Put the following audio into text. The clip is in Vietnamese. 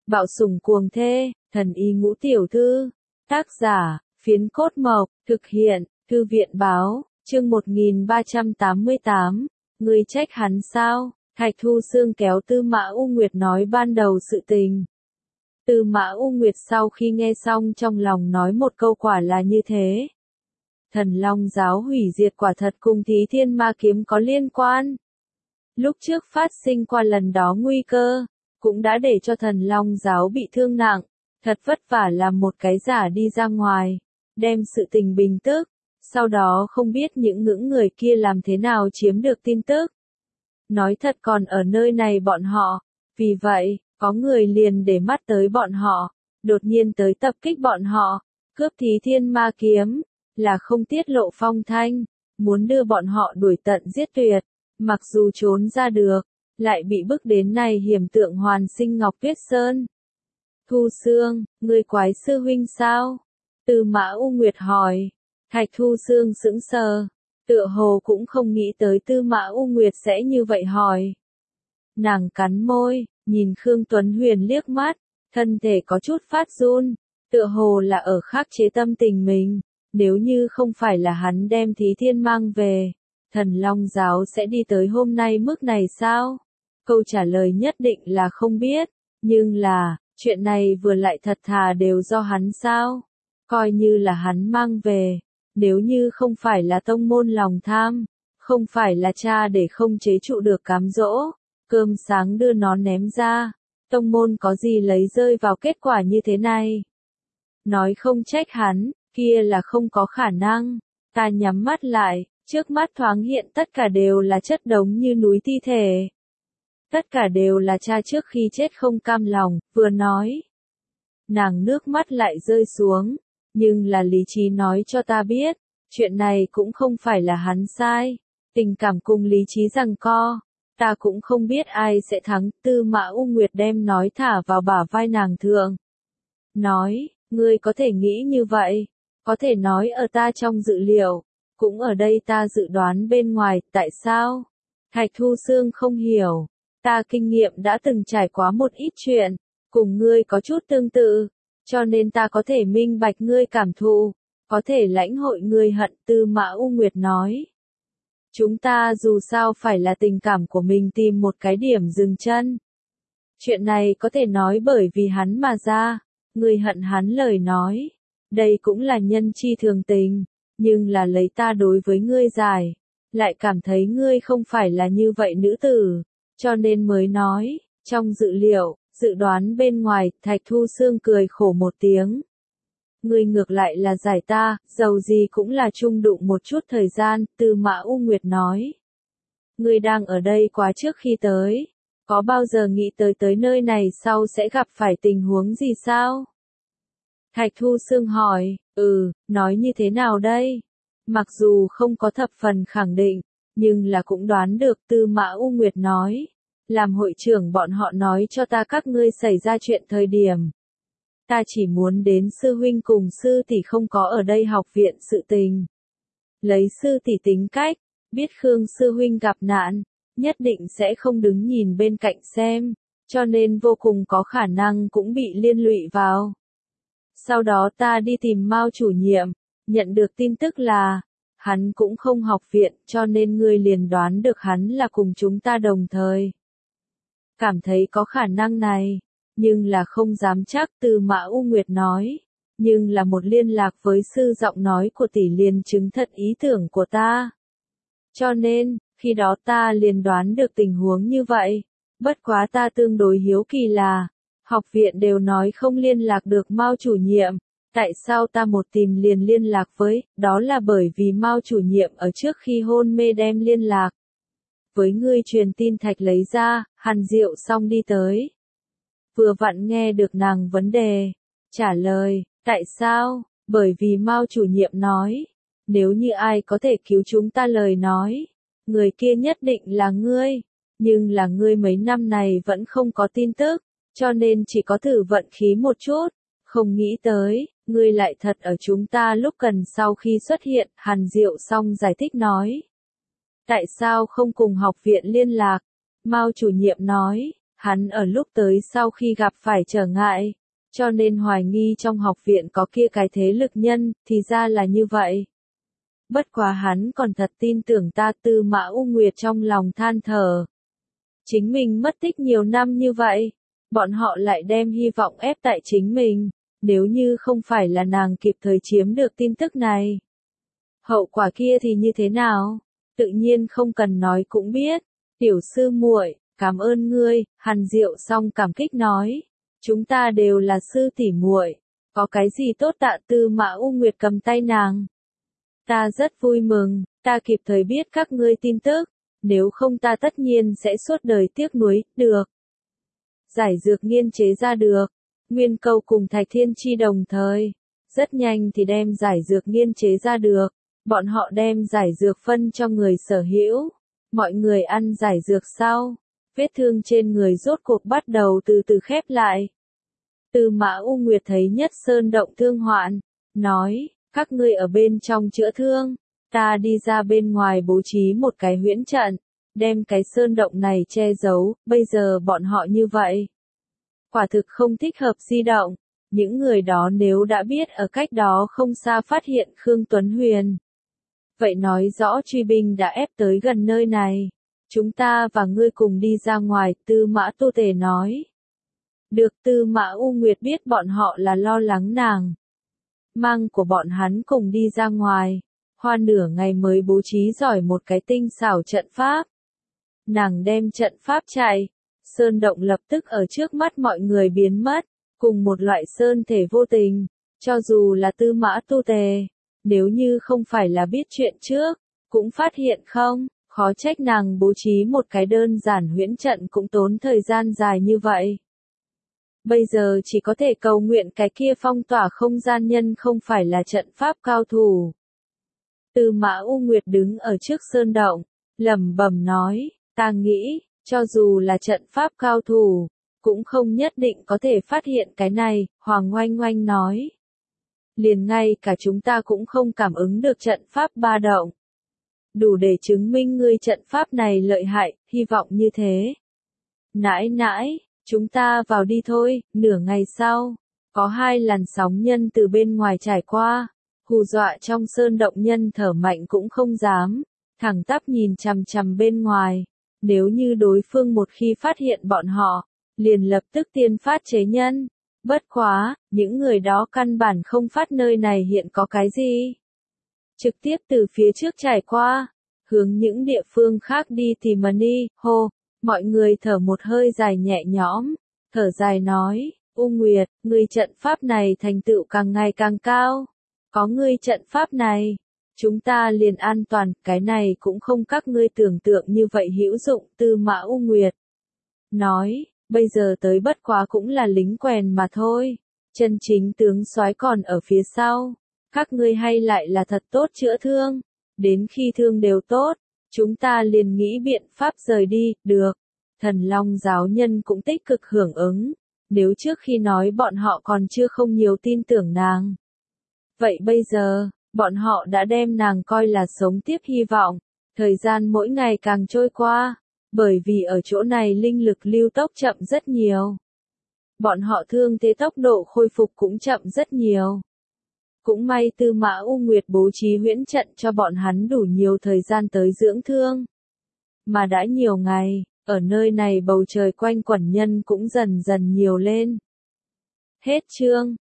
Bạo sủng cuồng thê, thần y ngũ tiểu thư. Tác giả, Phiến Cốt Mộc, thực hiện, Thư viện báo, chương 1388, ngươi trách hắn sao? Thạch Thu Sương kéo Tư Mã U Nguyệt nói ban đầu sự tình. Tư Mã U Nguyệt sau khi nghe xong trong lòng nói một câu quả là như thế. Thần Long giáo hủy diệt quả thật cùng Thí Thiên Ma Kiếm có liên quan. Lúc trước phát sinh qua lần đó nguy cơ, cũng đã để cho Thần Long giáo bị thương nặng, thật vất vả làm một cái giả đi ra ngoài, đem sự tình bình tức, sau đó không biết những người kia làm thế nào chiếm được tin tức. Nói thật còn ở nơi này bọn họ, vì vậy, có người liền để mắt tới bọn họ, đột nhiên tới tập kích bọn họ, cướp Thí Thiên Ma Kiếm, là không tiết lộ phong thanh, muốn đưa bọn họ đuổi tận giết tuyệt, mặc dù trốn ra được, lại bị bức đến này hiểm tượng hoàn sinh Ngọc Tuyết Sơn. Thu Sương, ngươi quái sư huynh sao? Tư Mã U Nguyệt hỏi. Thạch Thu Sương sững sờ, tựa hồ cũng không nghĩ tới Tư Mã U Nguyệt sẽ như vậy hỏi. Nàng cắn môi, nhìn Khương Tuấn Huyền liếc mắt, thân thể có chút phát run, tựa hồ là ở khắc chế tâm tình mình, nếu như không phải là hắn đem Thí Thiên mang về, Thần Long giáo sẽ đi tới hôm nay mức này sao? Câu trả lời nhất định là không biết, nhưng là, chuyện này vừa lại thật thà đều do hắn sao? Coi như là hắn mang về, nếu như không phải là tông môn lòng tham, không phải là cha để không chế trụ được cám dỗ, cơm sáng đưa nó ném ra, tông môn có gì lấy rơi vào kết quả như thế này? Nói không trách hắn, kia là không có khả năng, ta nhắm mắt lại, trước mắt thoáng hiện tất cả đều là chất đống như núi thi thể. Tất cả đều là cha trước khi chết không cam lòng, vừa nói. Nàng nước mắt lại rơi xuống, nhưng là lý trí nói cho ta biết, chuyện này cũng không phải là hắn sai, tình cảm cùng lý trí giằng co, ta cũng không biết ai sẽ thắng. Tư Mã U Nguyệt đem nói thả vào bả vai nàng thượng. Nói, ngươi có thể nghĩ như vậy, có thể nói ở ta trong dự liệu, cũng ở đây ta dự đoán bên ngoài, tại sao? Thạch Thu Sương không hiểu, ta kinh nghiệm đã từng trải qua một ít chuyện, cùng ngươi có chút tương tự, cho nên ta có thể minh bạch ngươi cảm thụ, có thể lãnh hội ngươi hận. Tư Mã U Nguyệt nói. Chúng ta dù sao phải là tình cảm của mình tìm một cái điểm dừng chân. Chuyện này có thể nói bởi vì hắn mà ra, ngươi hận hắn lời nói. Đây cũng là nhân chi thường tình, nhưng là lấy ta đối với ngươi giải, lại cảm thấy ngươi không phải là như vậy nữ tử, cho nên mới nói, trong dự liệu, dự đoán bên ngoài. Thạch Thu Sương cười khổ một tiếng. Ngươi ngược lại là giải ta, dầu gì cũng là chung đụng một chút thời gian. Tư Mã U Nguyệt nói. Ngươi đang ở đây quá trước khi tới, có bao giờ nghĩ tới nơi này sau sẽ gặp phải tình huống gì sao? Thạch Thu Sương hỏi, nói như thế nào đây? Mặc dù không có thập phần khẳng định, nhưng là cũng đoán được. Tư Mã U Nguyệt nói, làm hội trưởng bọn họ nói cho ta các ngươi xảy ra chuyện thời điểm. Ta chỉ muốn đến sư huynh cùng sư tỷ không có ở đây học viện sự tình. Lấy sư tỷ tính cách, biết Khương sư huynh gặp nạn, nhất định sẽ không đứng nhìn bên cạnh xem, cho nên vô cùng có khả năng cũng bị liên lụy vào. Sau đó ta đi tìm Mao chủ nhiệm, nhận được tin tức là, hắn cũng không học viện, cho nên ngươi liền đoán được hắn là cùng chúng ta đồng thời. Cảm thấy có khả năng này, nhưng là không dám chắc. Tư Mã U Nguyệt nói, nhưng là một liên lạc với sư giọng nói của tỷ liền chứng thật ý tưởng của ta. Cho nên, khi đó ta liền đoán được tình huống như vậy, bất quá ta tương đối hiếu kỳ là, học viện đều nói không liên lạc được Mao chủ nhiệm, tại sao ta một tìm liền liên lạc với, đó là bởi vì Mao chủ nhiệm ở trước khi hôn mê đem liên lạc với ngươi truyền tin thạch lấy ra. Hàn Diệu xong đi tới, vừa vặn nghe được nàng vấn đề, trả lời, tại sao? Bởi vì Mao chủ nhiệm nói, nếu như ai có thể cứu chúng ta lời nói, người kia nhất định là ngươi, nhưng là ngươi mấy năm này vẫn không có tin tức, cho nên chỉ có thử vận khí một chút, không nghĩ tới, ngươi lại thật ở chúng ta lúc cần sau khi xuất hiện. Hàn Diệu xong giải thích nói, tại sao không cùng học viện liên lạc? Mao chủ nhiệm nói, Hắn ở lúc tới sau khi gặp phải trở ngại, cho nên hoài nghi trong học viện có kia cái thế lực nhân, thì ra là như vậy. Bất quá hắn còn thật tin tưởng ta. Tư Mã U Nguyệt trong lòng than thở. Chính mình mất tích nhiều năm như vậy, bọn họ lại đem hy vọng ép tại chính mình, nếu như không phải là nàng kịp thời chiếm được tin tức này. Hậu quả kia thì như thế nào? Tự nhiên không cần nói cũng biết. Tiểu sư muội, cảm ơn ngươi. Hàn Diệu song cảm kích nói. Chúng ta đều là sư tỷ muội, có cái gì tốt tạ. Tư Mã U Nguyệt cầm tay nàng. Ta rất vui mừng, ta kịp thời biết các ngươi tin tức, nếu không ta tất nhiên sẽ suốt đời tiếc nuối. Được. Giải dược nghiên chế ra được. Nguyên Câu cùng Thạch Thiên Chi đồng thời, rất nhanh thì đem giải dược nghiên chế ra được. Bọn họ đem giải dược phân cho người sở hữu. Mọi người ăn giải dược sau, vết thương trên người rốt cuộc bắt đầu từ từ khép lại. Tư Mã U Nguyệt thấy Nhất Sơn động thương hoạn, nói, các ngươi ở bên trong chữa thương, ta đi ra bên ngoài bố trí một cái huyễn trận, đem cái sơn động này che giấu. Bây giờ bọn họ như vậy, quả thực không thích hợp di động. Những người đó nếu đã biết ở cách đó không xa phát hiện Khương Tuấn Huyền, vậy nói rõ truy binh đã ép tới gần nơi này. Chúng ta và ngươi cùng đi ra ngoài. Tư Mã Tu Tề nói. Được. Tư Mã U Nguyệt biết bọn họ là lo lắng nàng, mang của bọn hắn cùng đi ra ngoài. Hoa nửa ngày mới bố trí giỏi một cái tinh xảo trận pháp. Nàng đem trận pháp chạy, sơn động lập tức ở trước mắt mọi người biến mất, cùng một loại sơn thể vô tình. Cho dù là Tư Mã Tu Tề, nếu như không phải là biết chuyện trước, cũng phát hiện không. Khó trách nàng bố trí một cái đơn giản huyễn trận cũng tốn thời gian dài như vậy. Bây giờ chỉ có thể cầu nguyện cái kia phong tỏa không gian nhân không phải là trận pháp cao thủ. Tư Mã U Nguyệt đứng ở trước sơn động, lẩm bẩm nói, ta nghĩ, cho dù là trận pháp cao thủ, cũng không nhất định có thể phát hiện cái này. Hoàng Oanh Oanh nói. Liền ngay cả chúng ta cũng không cảm ứng được trận pháp ba động. Đủ để chứng minh ngươi trận pháp này lợi hại, hy vọng như thế. Nãi nãi, chúng ta vào đi thôi. Nửa ngày sau, có hai làn sóng nhân từ bên ngoài trải qua, hù dọa trong sơn động nhân thở mạnh cũng không dám, thẳng tắp nhìn chằm chằm bên ngoài. Nếu như đối phương một khi phát hiện bọn họ, liền lập tức tiên phát chế nhân. Bất quá, những người đó căn bản không phát nơi này hiện có cái gì. Trực tiếp từ phía trước trải qua, hướng những địa phương khác đi tìm Mani. Hô, mọi người thở một hơi dài nhẹ nhõm, thở dài nói, U Nguyệt, ngươi trận pháp này thành tựu càng ngày càng cao. Có ngươi trận pháp này, chúng ta liền an toàn. Cái này cũng không các ngươi tưởng tượng như vậy hữu dụng. Tư Mã U Nguyệt nói, bây giờ tới bất quá cũng là lính quèn mà thôi. Chân chính tướng soái còn ở phía sau. Các ngươi hay lại là thật tốt chữa thương. Đến khi thương đều tốt, chúng ta liền nghĩ biện pháp rời đi. Được. Thần Long giáo nhân cũng tích cực hưởng ứng. Nếu trước khi nói bọn họ còn chưa không nhiều tin tưởng nàng, vậy bây giờ, bọn họ đã đem nàng coi là sống tiếp hy vọng. Thời gian mỗi ngày càng trôi qua, bởi vì ở chỗ này linh lực lưu tốc chậm rất nhiều. Bọn họ thương thế tốc độ khôi phục cũng chậm rất nhiều. Cũng may Tư Mã U Nguyệt bố trí huyễn trận cho bọn hắn đủ nhiều thời gian tới dưỡng thương. Mà đã nhiều ngày, ở nơi này bầu trời quanh quẩn nhân cũng dần dần nhiều lên. Hết chương.